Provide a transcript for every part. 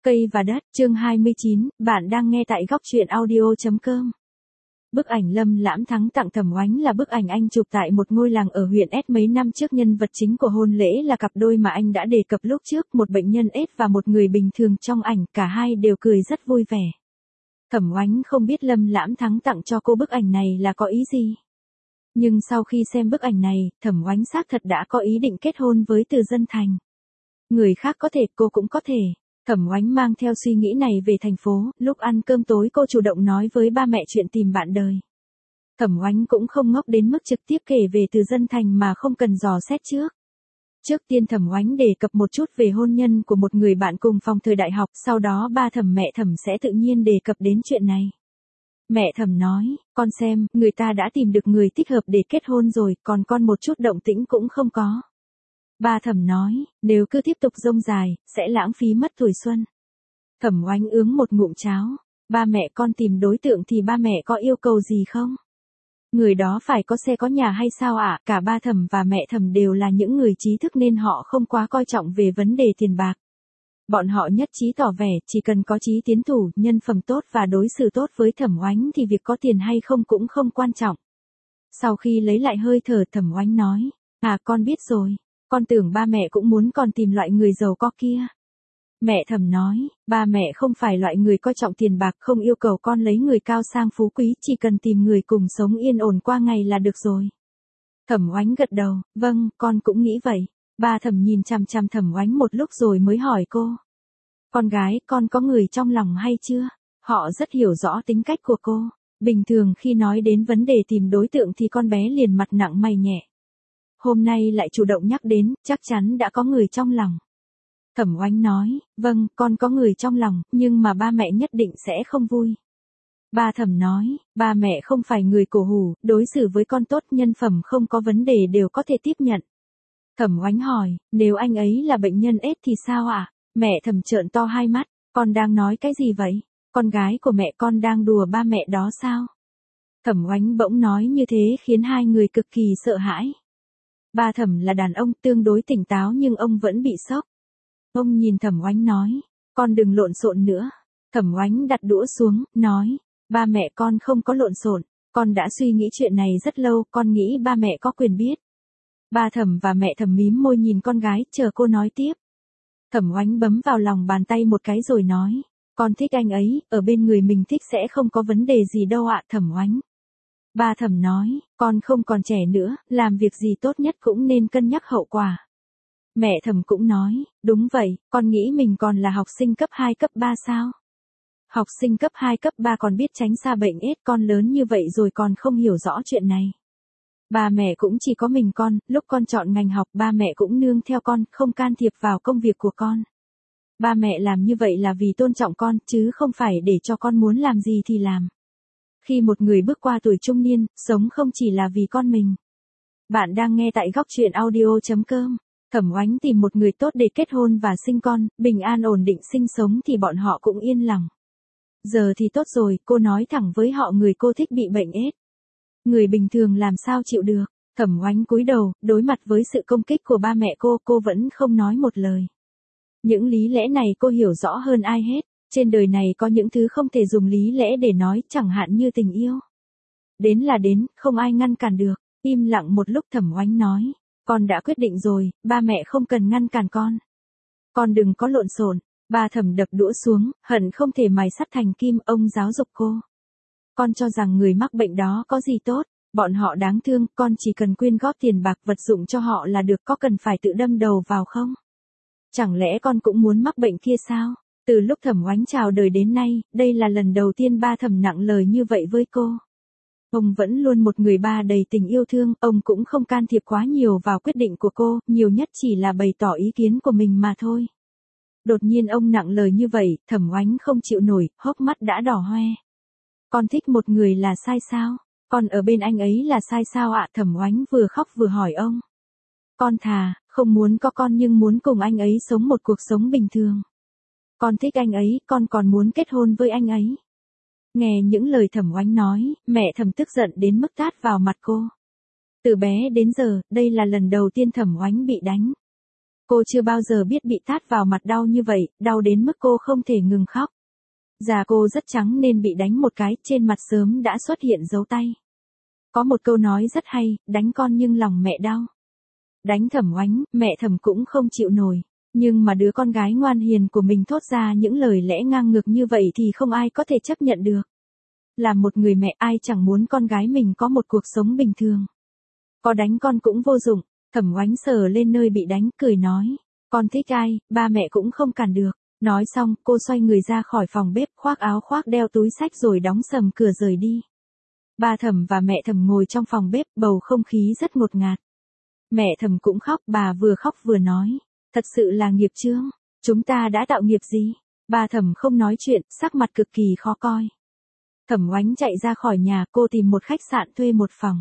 Cây và đất, chương 29, bạn đang nghe tại góc truyện audio.com. Bức ảnh Lâm Lãm Thắng tặng Thẩm Oánh là bức ảnh anh chụp tại một ngôi làng ở huyện S mấy năm trước. Nhân vật chính của hôn lễ là cặp đôi mà anh đã đề cập lúc trước, một bệnh nhân AIDS và một người bình thường. Trong ảnh, cả hai đều cười rất vui vẻ. Thẩm Oánh không biết Lâm Lãm Thắng tặng cho cô bức ảnh này là có ý gì. Nhưng sau khi xem bức ảnh này, Thẩm Oánh xác thật đã có ý định kết hôn với Từ Dân Thành. Người khác có thể, cô cũng có thể. Thẩm Oánh mang theo suy nghĩ này về thành phố, lúc ăn cơm tối cô chủ động nói với ba mẹ chuyện tìm bạn đời. Thẩm Oánh cũng không ngốc đến mức trực tiếp kể về Từ Dân Thành mà không cần dò xét trước. Trước tiên Thẩm Oánh đề cập một chút về hôn nhân của một người bạn cùng phòng thời đại học, sau đó ba Thẩm mẹ Thẩm sẽ tự nhiên đề cập đến chuyện này. Mẹ Thẩm nói, con xem, người ta đã tìm được người thích hợp để kết hôn rồi, còn con một chút động tĩnh cũng không có. Ba Thẩm nói, nếu cứ tiếp tục dông dài, sẽ lãng phí mất tuổi xuân. Thẩm Oánh uống một ngụm cháo. Ba mẹ con tìm đối tượng thì ba mẹ có yêu cầu gì không? Người đó phải có xe có nhà hay sao ạ? Cả ba Thẩm và mẹ Thẩm đều là những người trí thức nên họ không quá coi trọng về vấn đề tiền bạc. Bọn họ nhất trí tỏ vẻ chỉ cần có chí tiến thủ, nhân phẩm tốt và đối xử tốt với Thẩm Oánh thì việc có tiền hay không cũng không quan trọng. Sau khi lấy lại hơi thở, Thẩm Oánh nói, con biết rồi. Con tưởng ba mẹ cũng muốn con tìm loại người giàu có kia. Mẹ Thẩm nói, ba mẹ không phải loại người coi trọng tiền bạc, không yêu cầu con lấy người cao sang phú quý, chỉ cần tìm người cùng sống yên ổn qua ngày là được rồi. Thẩm Oánh gật đầu, vâng, con cũng nghĩ vậy. Ba Thẩm nhìn chằm chằm Thẩm Oánh một lúc rồi mới hỏi cô. Con gái, con có người trong lòng hay chưa? Họ rất hiểu rõ tính cách của cô. Bình thường khi nói đến vấn đề tìm đối tượng thì con bé liền mặt nặng mày nhẹ. Hôm nay lại chủ động nhắc đến, chắc chắn đã có người trong lòng. Thẩm Oánh nói, vâng, con có người trong lòng, nhưng mà ba mẹ nhất định sẽ không vui. Ba Thẩm nói, ba mẹ không phải người cổ hủ, đối xử với con tốt, nhân phẩm không có vấn đề đều có thể tiếp nhận. Thẩm Oánh hỏi, nếu anh ấy là bệnh nhân AIDS thì sao ạ? Mẹ Thẩm trợn to hai mắt, con đang nói cái gì vậy? Con gái của mẹ con đang đùa ba mẹ đó sao? Thẩm Oánh bỗng nói như thế khiến hai người cực kỳ sợ hãi. Ba Thẩm là đàn ông tương đối tỉnh táo nhưng ông vẫn bị sốc. Ông nhìn Thẩm Oánh nói, con đừng lộn xộn nữa. Thẩm Oánh đặt đũa xuống, nói, ba mẹ con không có lộn xộn, con đã suy nghĩ chuyện này rất lâu, con nghĩ ba mẹ có quyền biết. Ba Thẩm và mẹ Thẩm mím môi nhìn con gái, chờ cô nói tiếp. Thẩm Oánh bấm vào lòng bàn tay một cái rồi nói, con thích anh ấy, ở bên người mình thích sẽ không có vấn đề gì đâu ạ. Thẩm Oánh. Ba Thẩm nói, con không còn trẻ nữa, làm việc gì tốt nhất cũng nên cân nhắc hậu quả. Mẹ Thẩm cũng nói, đúng vậy, con nghĩ mình còn là học sinh cấp 2 cấp 3 sao? Học sinh cấp 2 cấp 3 còn biết tránh xa bệnh AIDS, con lớn như vậy rồi còn không hiểu rõ chuyện này. Ba mẹ cũng chỉ có mình con, lúc con chọn ngành học ba mẹ cũng nương theo con, không can thiệp vào công việc của con. Ba mẹ làm như vậy là vì tôn trọng con, chứ không phải để cho con muốn làm gì thì làm. Khi một người bước qua tuổi trung niên, sống không chỉ là vì con mình. Bạn đang nghe tại góc truyện audio.com. Thẩm Oánh tìm một người tốt để kết hôn và sinh con, bình an ổn định sinh sống thì bọn họ cũng yên lòng. Giờ thì tốt rồi, cô nói thẳng với họ người cô thích bị bệnh AIDS. Người bình thường làm sao chịu được. Thẩm Oánh cúi đầu, đối mặt với sự công kích của ba mẹ cô vẫn không nói một lời. Những lý lẽ này cô hiểu rõ hơn ai hết. Trên đời này có những thứ không thể dùng lý lẽ để nói, chẳng hạn như tình yêu. Đến là đến, không ai ngăn cản được. Im lặng một lúc Thẩm Oánh nói, con đã quyết định rồi, ba mẹ không cần ngăn cản con. Con đừng có lộn xộn. Ba Thẩm đập đũa xuống, hận không thể mài sắt thành kim, ông giáo dục cô. Con cho rằng người mắc bệnh đó có gì tốt, bọn họ đáng thương, con chỉ cần quyên góp tiền bạc vật dụng cho họ là được, có cần phải tự đâm đầu vào không? Chẳng lẽ con cũng muốn mắc bệnh kia sao? Từ lúc Thẩm Oánh chào đời đến nay, đây là lần đầu tiên ba Thẩm nặng lời như vậy với cô. Ông vẫn luôn một người ba đầy tình yêu thương, ông cũng không can thiệp quá nhiều vào quyết định của cô, nhiều nhất chỉ là bày tỏ ý kiến của mình mà thôi. Đột nhiên ông nặng lời như vậy, Thẩm Oánh không chịu nổi, hốc mắt đã đỏ hoe. Con thích một người là sai sao? Con ở bên anh ấy là sai sao ạ? Thẩm Oánh vừa khóc vừa hỏi ông. Con thà, không muốn có con nhưng muốn cùng anh ấy sống một cuộc sống bình thường. Con thích anh ấy, con còn muốn kết hôn với anh ấy. Nghe những lời Thẩm Oánh nói, mẹ Thẩm tức giận đến mức tát vào mặt cô. Từ bé đến giờ, đây là lần đầu tiên Thẩm Oánh bị đánh. Cô chưa bao giờ biết bị tát vào mặt đau như vậy, đau đến mức cô không thể ngừng khóc. Da cô rất trắng nên bị đánh một cái, trên mặt sớm đã xuất hiện dấu tay. Có một câu nói rất hay, đánh con nhưng lòng mẹ đau. Đánh Thẩm Oánh, mẹ Thẩm cũng không chịu nổi. Nhưng mà đứa con gái ngoan hiền của mình thốt ra những lời lẽ ngang ngược như vậy thì không ai có thể chấp nhận được. Là một người mẹ ai chẳng muốn con gái mình có một cuộc sống bình thường. Có đánh con cũng vô dụng, Thẩm Oánh sờ lên nơi bị đánh, cười nói. Con thích ai, ba mẹ cũng không cản được. Nói xong, cô xoay người ra khỏi phòng bếp, khoác áo khoác đeo túi xách rồi đóng sầm cửa rời đi. Ba Thẩm và mẹ Thẩm ngồi trong phòng bếp, bầu không khí rất ngột ngạt. Mẹ Thẩm cũng khóc, bà vừa khóc vừa nói. Thật sự là nghiệp chướng, chúng ta đã tạo nghiệp gì? Ba Thẩm không nói chuyện, sắc mặt cực kỳ khó coi. Thẩm Oánh chạy ra khỏi nhà, cô tìm một khách sạn thuê một phòng.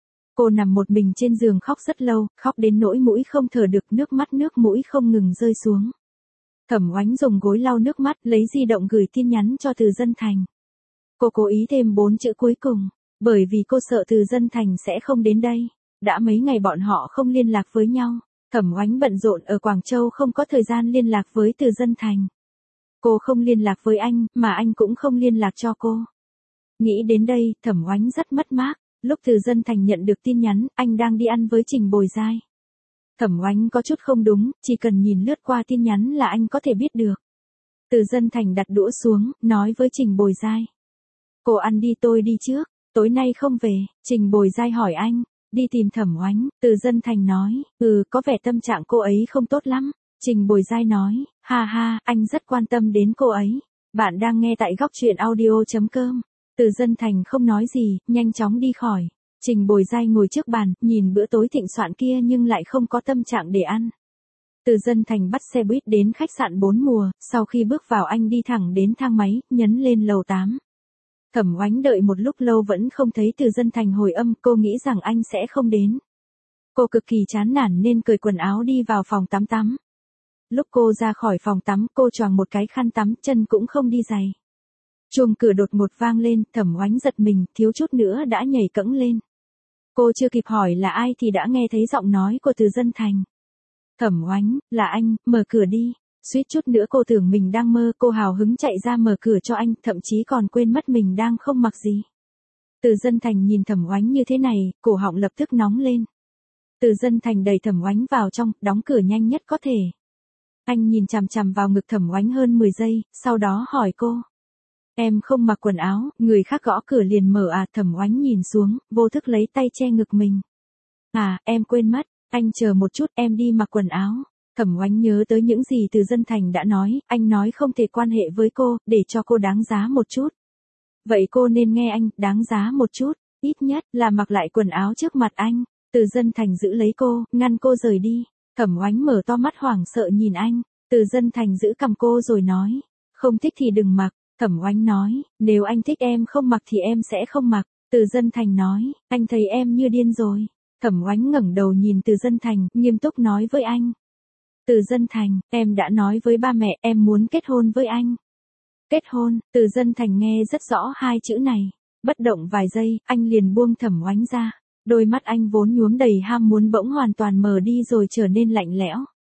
Cô nằm một mình trên giường khóc rất lâu, khóc đến nỗi mũi không thở được, nước mắt nước mũi không ngừng rơi xuống. Thẩm Oánh dùng gối lau nước mắt, lấy di động gửi tin nhắn cho Từ Dân Thành. Cô cố ý thêm 4 chữ cuối cùng, bởi vì cô sợ Từ Dân Thành sẽ không đến đây. Đã mấy ngày bọn họ không liên lạc với nhau. Thẩm Oánh bận rộn ở Quảng Châu không có thời gian liên lạc với Từ Dân Thành. Cô không liên lạc với anh, mà anh cũng không liên lạc cho cô. Nghĩ đến đây, Thẩm Oánh rất mất mát. Lúc Từ Dân Thành nhận được tin nhắn, anh đang đi ăn với Trình Bồi Giai. Thẩm Oánh có chút không đúng, chỉ cần nhìn lướt qua tin nhắn là anh có thể biết được. Từ Dân Thành đặt đũa xuống, nói với Trình Bồi Giai. Cô ăn đi, tôi đi trước, tối nay không về. Trình Bồi Giai hỏi anh, đi tìm Thẩm Oánh. Từ Dân Thành nói, có vẻ tâm trạng cô ấy không tốt lắm. Trình Bồi Giai nói, ha ha, anh rất quan tâm đến cô ấy. Bạn đang nghe tại góc truyện audio.com. Từ Dân Thành không nói gì, nhanh chóng đi khỏi. Trình Bồi Giai ngồi trước bàn, nhìn bữa tối thịnh soạn kia nhưng lại không có tâm trạng để ăn. Từ Dân Thành bắt xe buýt đến khách sạn 4 mùa, sau khi bước vào anh đi thẳng đến thang máy, nhấn lên lầu 8. Thẩm Oánh đợi một lúc lâu vẫn không thấy Từ Dân Thành hồi âm, cô nghĩ rằng anh sẽ không đến. Cô cực kỳ chán nản nên cởi quần áo đi vào phòng tắm tắm. Lúc cô ra khỏi phòng tắm, cô choàng một cái khăn tắm, chân cũng không đi giày. Chuông cửa đột ngột vang lên, Thẩm Oánh giật mình, thiếu chút nữa đã nhảy cẫng lên. Cô chưa kịp hỏi là ai thì đã nghe thấy giọng nói của Từ Dân Thành. Thẩm Oánh, là anh, mở cửa đi. Suýt chút nữa cô tưởng mình đang mơ, cô hào hứng chạy ra mở cửa cho anh, thậm chí còn quên mất mình đang không mặc gì. Từ Dân Thành nhìn Thẩm Oánh như thế này, cổ họng lập tức nóng lên. Từ Dân Thành đẩy Thẩm Oánh vào trong, đóng cửa nhanh nhất có thể. Anh nhìn chằm chằm vào ngực Thẩm Oánh hơn 10 giây, sau đó hỏi cô. Em không mặc quần áo, người khác gõ cửa liền mở à? Thẩm Oánh nhìn xuống, vô thức lấy tay che ngực mình. À, em quên mất, anh chờ một chút, em đi mặc quần áo. Thẩm Oánh nhớ tới những gì Từ Dân Thành đã nói, anh nói không thể quan hệ với cô, để cho cô đáng giá một chút. Vậy cô nên nghe anh, đáng giá một chút, ít nhất là mặc lại quần áo trước mặt anh. Từ Dân Thành giữ lấy cô, ngăn cô rời đi. Thẩm Oánh mở to mắt hoảng sợ nhìn anh. Từ Dân Thành giữ cầm cô rồi nói, không thích thì đừng mặc. Thẩm Oánh nói, nếu anh thích em không mặc thì em sẽ không mặc. Từ Dân Thành nói, anh thấy em như điên rồi. Thẩm Oánh ngẩng đầu nhìn Từ Dân Thành, nghiêm túc nói với anh. Từ Dân Thành, em đã nói với ba mẹ em muốn kết hôn với anh. Kết hôn, Từ Dân Thành nghe rất rõ hai chữ này. Bất động vài giây, anh liền buông Thẩm Oánh ra. Đôi mắt anh vốn nhuốm đầy ham muốn bỗng hoàn toàn mờ đi rồi trở nên lạnh lẽo.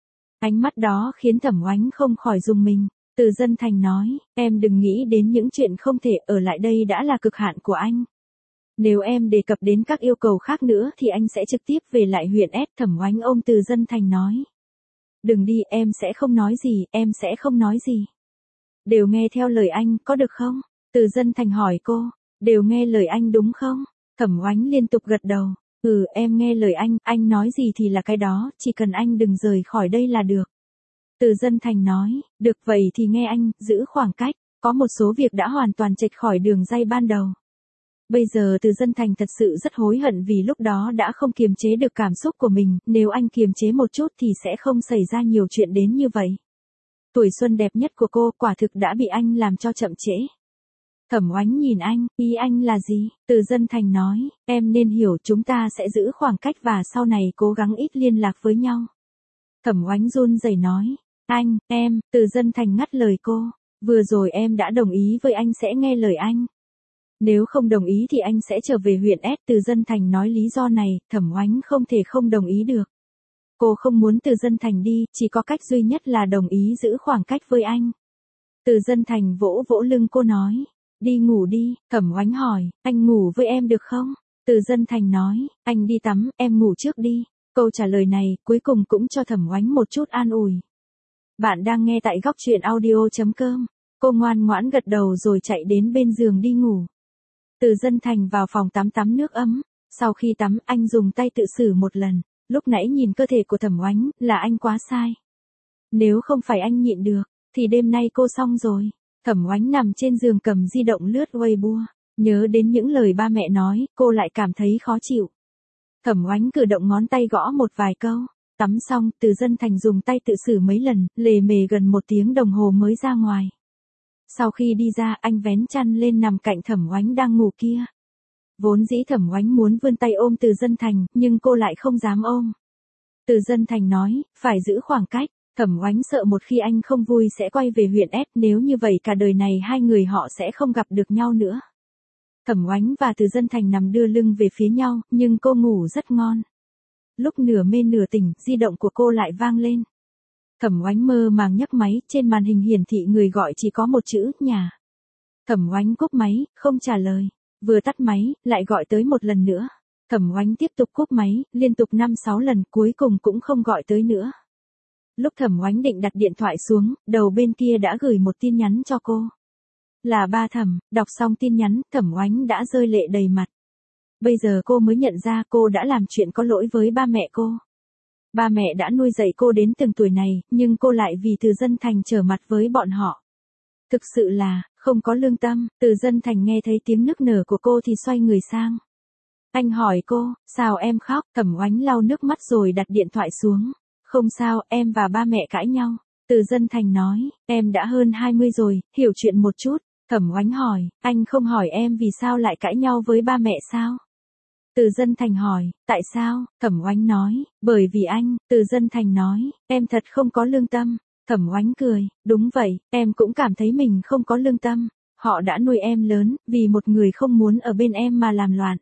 Ánh mắt đó khiến Thẩm Oánh không khỏi rùng mình. Từ Dân Thành nói, em đừng nghĩ đến những chuyện không thể, ở lại đây đã là cực hạn của anh. Nếu em đề cập đến các yêu cầu khác nữa thì anh sẽ trực tiếp về lại huyện S. Thẩm Oánh ôm Từ Dân Thành nói. Đừng đi, em sẽ không nói gì, em sẽ không nói gì. Đều nghe theo lời anh, có được không? Từ Dân Thành hỏi cô, đều nghe lời anh đúng không? Thẩm Oánh liên tục gật đầu, em nghe lời anh nói gì thì là cái đó, chỉ cần anh đừng rời khỏi đây là được. Từ Dân Thành nói, được vậy thì nghe anh, giữ khoảng cách, có một số việc đã hoàn toàn chệch khỏi đường ray ban đầu. Bây giờ Từ Dân Thành thật sự rất hối hận vì lúc đó đã không kiềm chế được cảm xúc của mình, nếu anh kiềm chế một chút thì sẽ không xảy ra nhiều chuyện đến như vậy. Tuổi xuân đẹp nhất của cô quả thực đã bị anh làm cho chậm trễ. Thẩm Oánh nhìn anh, ý anh là gì? Từ Dân Thành nói, em nên hiểu chúng ta sẽ giữ khoảng cách và sau này cố gắng ít liên lạc với nhau. Thẩm Oánh run rẩy nói, em, Từ Dân Thành ngắt lời cô, vừa rồi em đã đồng ý với anh sẽ nghe lời anh. Nếu không đồng ý thì anh sẽ trở về huyện S. Từ Dân Thành nói lý do này, Thẩm Oánh không thể không đồng ý được. Cô không muốn Từ Dân Thành đi, chỉ có cách duy nhất là đồng ý giữ khoảng cách với anh. Từ Dân Thành vỗ vỗ lưng cô nói. Đi ngủ đi, Thẩm Oánh hỏi, anh ngủ với em được không? Từ Dân Thành nói, anh đi tắm, em ngủ trước đi. Câu trả lời này cuối cùng cũng cho Thẩm Oánh một chút an ủi. Bạn đang nghe tại góc truyện audio.com. Cô ngoan ngoãn gật đầu rồi chạy đến bên giường đi ngủ. Từ Dân Thành vào phòng tắm tắm nước ấm. Sau khi tắm anh dùng tay tự xử một lần. Lúc nãy nhìn cơ thể của Thẩm Oánh là anh quá sai. Nếu không phải anh nhịn được, thì đêm nay cô xong rồi. Thẩm Oánh nằm trên giường cầm di động lướt Weibo. Nhớ đến những lời ba mẹ nói, cô lại cảm thấy khó chịu. Thẩm Oánh cử động ngón tay gõ một vài câu. Tắm xong, Từ Dân Thành dùng tay tự xử mấy lần, lề mề gần 1 tiếng đồng hồ mới ra ngoài. Sau khi đi ra, anh vén chăn lên nằm cạnh Thẩm Oánh đang ngủ kia. Vốn dĩ Thẩm Oánh muốn vươn tay ôm Từ Dân Thành, nhưng cô lại không dám ôm. Từ Dân Thành nói, phải giữ khoảng cách. Thẩm Oánh sợ một khi anh không vui sẽ quay về huyện S, nếu như vậy cả đời này hai người họ sẽ không gặp được nhau nữa. Thẩm Oánh và Từ Dân Thành nằm đưa lưng về phía nhau, nhưng cô ngủ rất ngon. Lúc nửa mê nửa tỉnh, di động của cô lại vang lên. Thẩm Oánh mơ màng nhấc máy, trên màn hình hiển thị người gọi chỉ có một chữ, nhà. Thẩm Oánh cúp máy, không trả lời. Vừa tắt máy, lại gọi tới một lần nữa. Thẩm Oánh tiếp tục cúp máy, liên tục 5-6 lần, cuối cùng cũng không gọi tới nữa. Lúc Thẩm Oánh định đặt điện thoại xuống, đầu bên kia đã gửi một tin nhắn cho cô. Là ba Thẩm, đọc xong tin nhắn, Thẩm Oánh đã rơi lệ đầy mặt. Bây giờ cô mới nhận ra cô đã làm chuyện có lỗi với ba mẹ cô. Ba mẹ đã nuôi dạy cô đến từng tuổi này, nhưng cô lại vì Từ Dân Thành trở mặt với bọn họ. Thực sự là, không có lương tâm. Từ Dân Thành nghe thấy tiếng nức nở của cô thì xoay người sang. Anh hỏi cô, sao em khóc? Thẩm Oánh lau nước mắt rồi đặt điện thoại xuống. Không sao, em và ba mẹ cãi nhau. Từ Dân Thành nói, em đã hơn 20 rồi, hiểu chuyện một chút. Thẩm Oánh hỏi, anh không hỏi em vì sao lại cãi nhau với ba mẹ sao? Từ Dân Thành hỏi, tại sao? Thẩm Oánh nói, bởi vì anh. Từ Dân Thành nói, em thật không có lương tâm. Thẩm Oánh cười, đúng vậy, em cũng cảm thấy mình không có lương tâm. Họ đã nuôi em lớn, vì một người không muốn ở bên em mà làm loạn.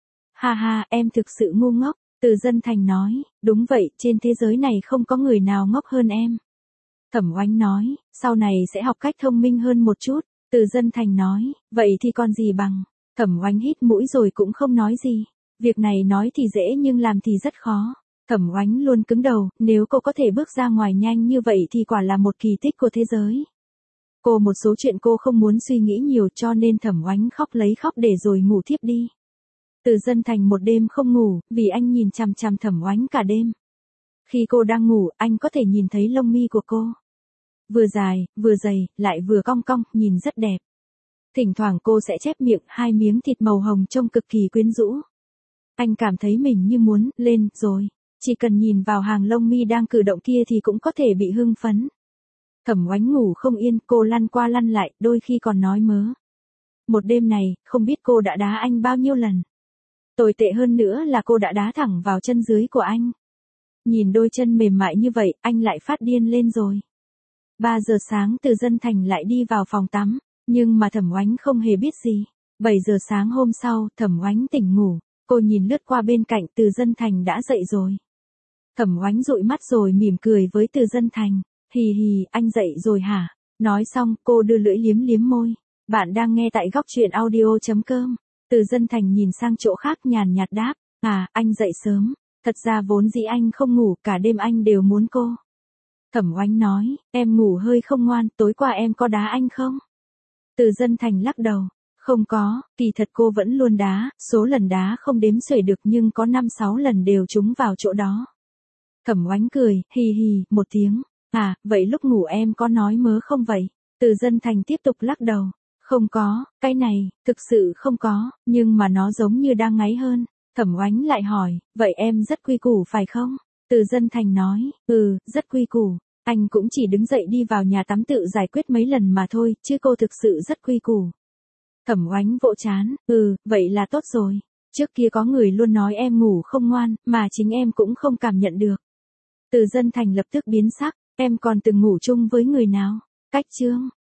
Ha ha, em thực sự ngu ngốc. Từ Dân Thành nói, đúng vậy, trên thế giới này không có người nào ngốc hơn em. Thẩm Oánh nói, sau này sẽ học cách thông minh hơn một chút. Từ Dân Thành nói, vậy thì còn gì bằng. Thẩm Oánh hít mũi rồi cũng không nói gì. Việc này nói thì dễ nhưng làm thì rất khó. Thẩm Oánh luôn cứng đầu, nếu cô có thể bước ra ngoài nhanh như vậy thì quả là một kỳ tích của thế giới. Cô một số chuyện cô không muốn suy nghĩ nhiều cho nên Thẩm Oánh khóc lấy khóc để rồi ngủ thiếp đi. Từ Dân Thành một đêm không ngủ, vì anh nhìn chằm chằm Thẩm Oánh cả đêm. Khi cô đang ngủ, anh có thể nhìn thấy lông mi của cô. Vừa dài, vừa dày, lại vừa cong cong, nhìn rất đẹp. Thỉnh thoảng cô sẽ chép miệng, 2 miếng thịt màu hồng trông cực kỳ quyến rũ. Anh cảm thấy mình như muốn lên rồi. Chỉ cần nhìn vào hàng lông mi đang cử động kia thì cũng có thể bị hưng phấn. Thẩm Oánh ngủ không yên, cô lăn qua lăn lại, đôi khi còn nói mớ. Một đêm này, không biết cô đã đá anh bao nhiêu lần. Tồi tệ hơn nữa là cô đã đá thẳng vào chân dưới của anh. Nhìn đôi chân mềm mại như vậy, anh lại phát điên lên rồi. 3 giờ sáng Từ Dân Thành lại đi vào phòng tắm, nhưng mà Thẩm Oánh không hề biết gì. 7 giờ sáng hôm sau, Thẩm Oánh tỉnh ngủ, cô nhìn lướt qua bên cạnh Từ Dân Thành đã dậy rồi. Thẩm Oánh dụi mắt rồi mỉm cười với Từ Dân Thành, hì hì, anh dậy rồi hả? Nói xong, cô đưa lưỡi liếm liếm môi. Bạn đang nghe tại góc truyện audio.com. Từ Dân Thành nhìn sang chỗ khác nhàn nhạt đáp, à, anh dậy sớm. Thật ra vốn dĩ anh không ngủ, cả đêm anh đều muốn cô. Thẩm Oánh nói, em ngủ hơi không ngoan, tối qua em có đá anh không? Từ Dân Thành lắc đầu, không có, kỳ thật cô vẫn luôn đá, số lần đá không đếm xuể được nhưng có 5-6 lần đều trúng vào chỗ đó. Thẩm Oánh cười, hì hì, một tiếng, à, vậy lúc ngủ em có nói mớ không vậy? Từ Dân Thành tiếp tục lắc đầu, không có, cái này, thực sự không có, nhưng mà nó giống như đang ngáy hơn. Thẩm Oánh lại hỏi, vậy em rất quy củ phải không? Từ Dân Thành nói, rất quy củ. Anh cũng chỉ đứng dậy đi vào nhà tắm tự giải quyết mấy lần mà thôi, chứ cô thực sự rất quy củ. Thẩm Oánh vỗ trán, vậy là tốt rồi. Trước kia có người luôn nói em ngủ không ngoan, mà chính em cũng không cảm nhận được. Từ Dân Thành lập tức biến sắc, em còn từng ngủ chung với người nào? Cách chương.